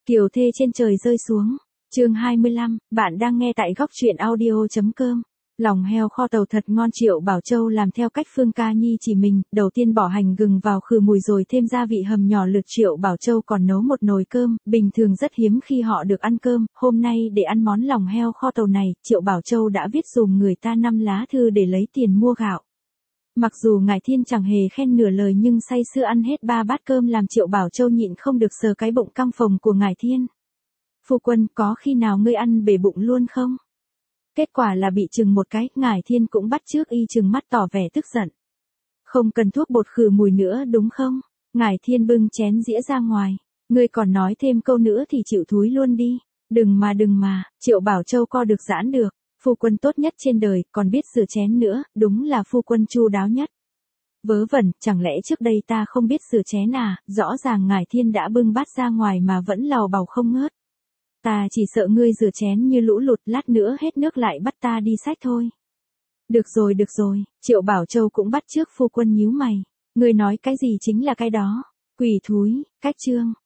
Kiều thê trên trời rơi xuống. Chương 25, bạn đang nghe tại góc truyện audio.com. Lòng heo kho tàu thật ngon. Triệu Bảo Châu làm theo cách Phương Ca Nhi chỉ mình, đầu tiên bỏ hành gừng vào khử mùi rồi thêm gia vị hầm nhỏ lượt. Triệu Bảo Châu còn nấu một nồi cơm, bình thường rất hiếm khi họ được ăn cơm, hôm nay để ăn món lòng heo kho tàu này, Triệu Bảo Châu đã viết dùm người ta 5 lá thư để lấy tiền mua gạo. Mặc dù Ngải Thiên chẳng hề khen nửa lời nhưng say sưa ăn hết 3 bát cơm làm Triệu Bảo Châu nhịn không được sờ cái bụng căng phồng của Ngải Thiên. Phu quân, có khi nào ngươi ăn bể bụng luôn không? Kết quả là bị chừng một cái, Ngải Thiên cũng bắt chước y chừng mắt tỏ vẻ tức giận. Không cần thuốc bột khử mùi nữa đúng không? Ngải Thiên bưng chén dĩa ra ngoài. Ngươi còn nói thêm câu nữa thì chịu thúi luôn đi. Đừng mà, Triệu Bảo Châu co được giãn được. Phu quân tốt nhất trên đời, còn biết rửa chén nữa, đúng là phu quân chu đáo nhất. Vớ vẩn, chẳng lẽ trước đây ta không biết rửa chén à? Rõ ràng Ngải Thiên đã bưng bát ra ngoài mà vẫn làu bàu không ngớt. Ta chỉ sợ ngươi rửa chén như lũ lụt, lát nữa hết nước lại bắt ta đi xách thôi. Được rồi, Triệu Bảo Châu cũng bắt chước phu quân nhíu mày. Ngươi nói cái gì chính là cái đó. Quỷ thúi, cách chương.